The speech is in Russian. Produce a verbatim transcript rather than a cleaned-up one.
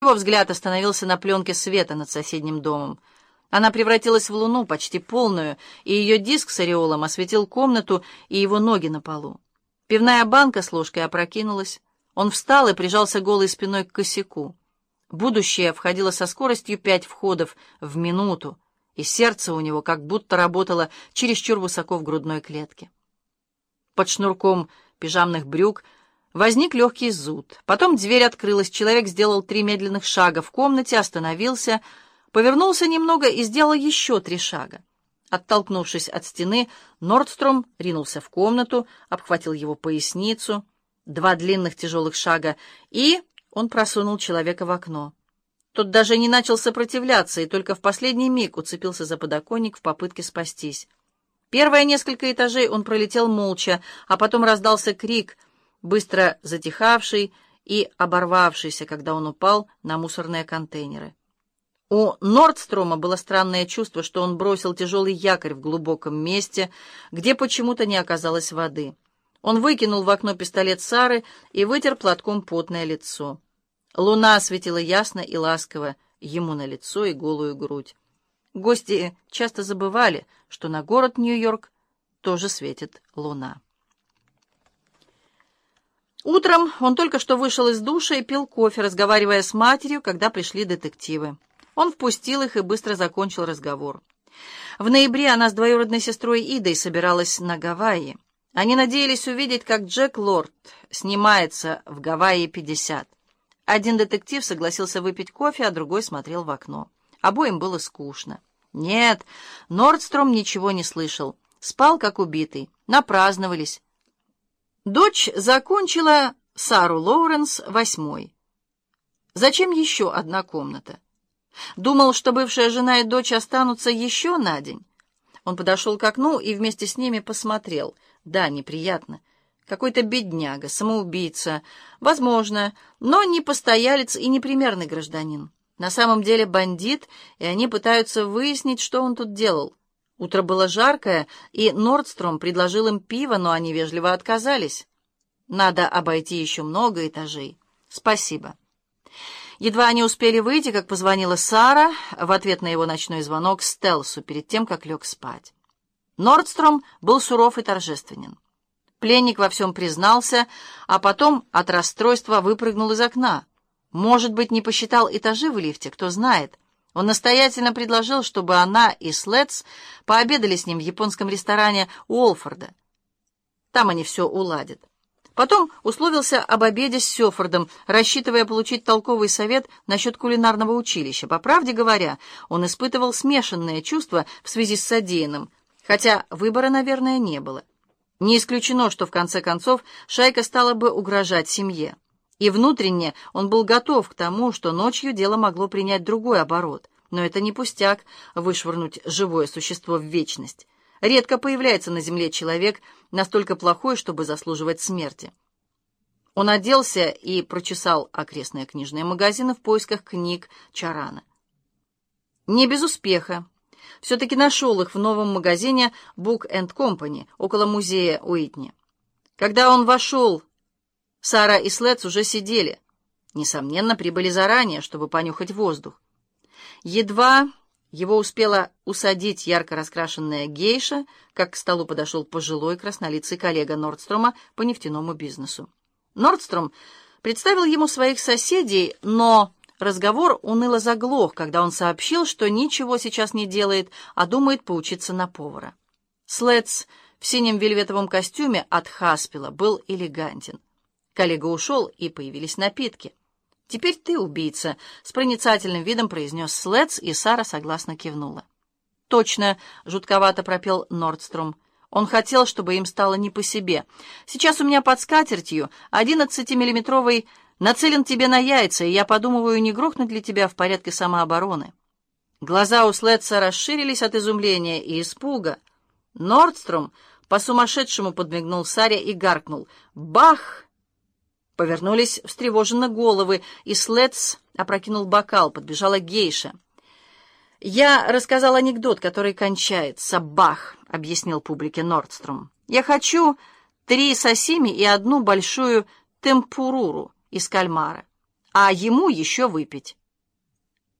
Его взгляд остановился на пленке света над соседним домом. Она превратилась в луну, почти полную, и ее диск с ореолом осветил комнату и его ноги на полу. Пивная банка с ложкой опрокинулась. Он встал и прижался голой спиной к косяку. Будущее входило со скоростью пять входов в минуту, и сердце у него как будто работало чересчур высоко в грудной клетке. Под шнурком пижамных брюк возник легкий зуд. Потом дверь открылась, человек сделал три медленных шага в комнате, остановился, повернулся немного и сделал еще три шага. Оттолкнувшись от стены, Нордстром ринулся в комнату, обхватил его поясницу, два длинных тяжелых шага, и он просунул человека в окно. Тот даже не начал сопротивляться и только в последний миг уцепился за подоконник в попытке спастись. Первые несколько этажей он пролетел молча, а потом раздался крик, быстро затихавший и оборвавшийся, когда он упал на мусорные контейнеры. У Нордстрома было странное чувство, что он бросил тяжелый якорь в глубоком месте, где почему-то не оказалось воды. Он выкинул в окно пистолет Сары и вытер платком потное лицо. Луна светила ясно и ласково ему на лицо и голую грудь. Гости часто забывали, что на город Нью-Йорк тоже светит луна. Утром он только что вышел из душа и пил кофе, разговаривая с матерью, когда пришли детективы. Он впустил их и быстро закончил разговор. В ноябре она с двоюродной сестрой Идой собиралась на Гавайи. Они надеялись увидеть, как Джек Лорд снимается в «Гавайи пятьдесят». Один детектив согласился выпить кофе, а другой смотрел в окно. Обоим было скучно. Нет, Нордстром ничего не слышал. Спал, как убитый. Напраздновались. Дочь закончила Сару Лоуренс восьмой. Зачем еще одна комната? Думал, что бывшая жена и дочь останутся еще на день. Он подошел к окну и вместе с ними посмотрел. Да, неприятно. Какой-то бедняга, самоубийца. Возможно, но не постоялец и не примерный гражданин. На самом деле бандит, и они пытаются выяснить, что он тут делал. Утро было жаркое, и Нордстром предложил им пиво, но они вежливо отказались. Надо обойти еще много этажей. Спасибо. Едва они успели выйти, как позвонила Сара в ответ на его ночной звонок Стелсу перед тем, как лег спать. Нордстром был суров и торжественен. Пленник во всем признался, а потом от расстройства выпрыгнул из окна. Может быть, не посчитал этажи в лифте, кто знает. Он настоятельно предложил, чтобы она и Слетс пообедали с ним в японском ресторане Уолфорда. Там они все уладят. Потом условился об обеде с Сёфордом, рассчитывая получить толковый совет насчет кулинарного училища. По правде говоря, он испытывал смешанные чувства в связи с содеянным, хотя выбора, наверное, не было. Не исключено, что в конце концов шайка стала бы угрожать семье. И внутренне он был готов к тому, что ночью дело могло принять другой оборот. Но это не пустяк — вышвырнуть живое существо в вечность. Редко появляется на земле человек настолько плохой, чтобы заслуживать смерти. Он оделся и прочесал окрестные книжные магазины в поисках книг Чарана. Не без успеха. Все-таки нашел их в новом магазине Book энд Company около музея Уитни. Когда он вошел, Сара и Слетс уже сидели. Несомненно, прибыли заранее, чтобы понюхать воздух. Едва его успела усадить ярко раскрашенная гейша, как к столу подошел пожилой краснолицый коллега Нордстрома по нефтяному бизнесу. Нордстром представил ему своих соседей, но разговор уныло заглох, когда он сообщил, что ничего сейчас не делает, а думает поучиться на повара. Слетс в синем вельветовом костюме от Хаспела был элегантен. Коллега ушел, и появились напитки. «Теперь ты убийца», — с проницательным видом произнес Слетс, и Сара согласно кивнула. «Точно», — жутковато пропел Нордстром. Он хотел, чтобы им стало не по себе. «Сейчас у меня под скатертью одиннадцатимиллиметровый нацелен тебе на яйца, и я подумываю, не грохнуть ли тебя в порядке самообороны». Глаза у Слетса расширились от изумления и испуга. Нордстром по-сумасшедшему подмигнул Саре и гаркнул: «Бах!» Повернулись встревоженно головы, и Слетс опрокинул бокал, подбежала гейша. «Я рассказал анекдот, который кончается. Бах!» — объяснил публике Нордстром. «Я хочу три сосими и одну большую темпуруру из кальмара. а ему еще выпить.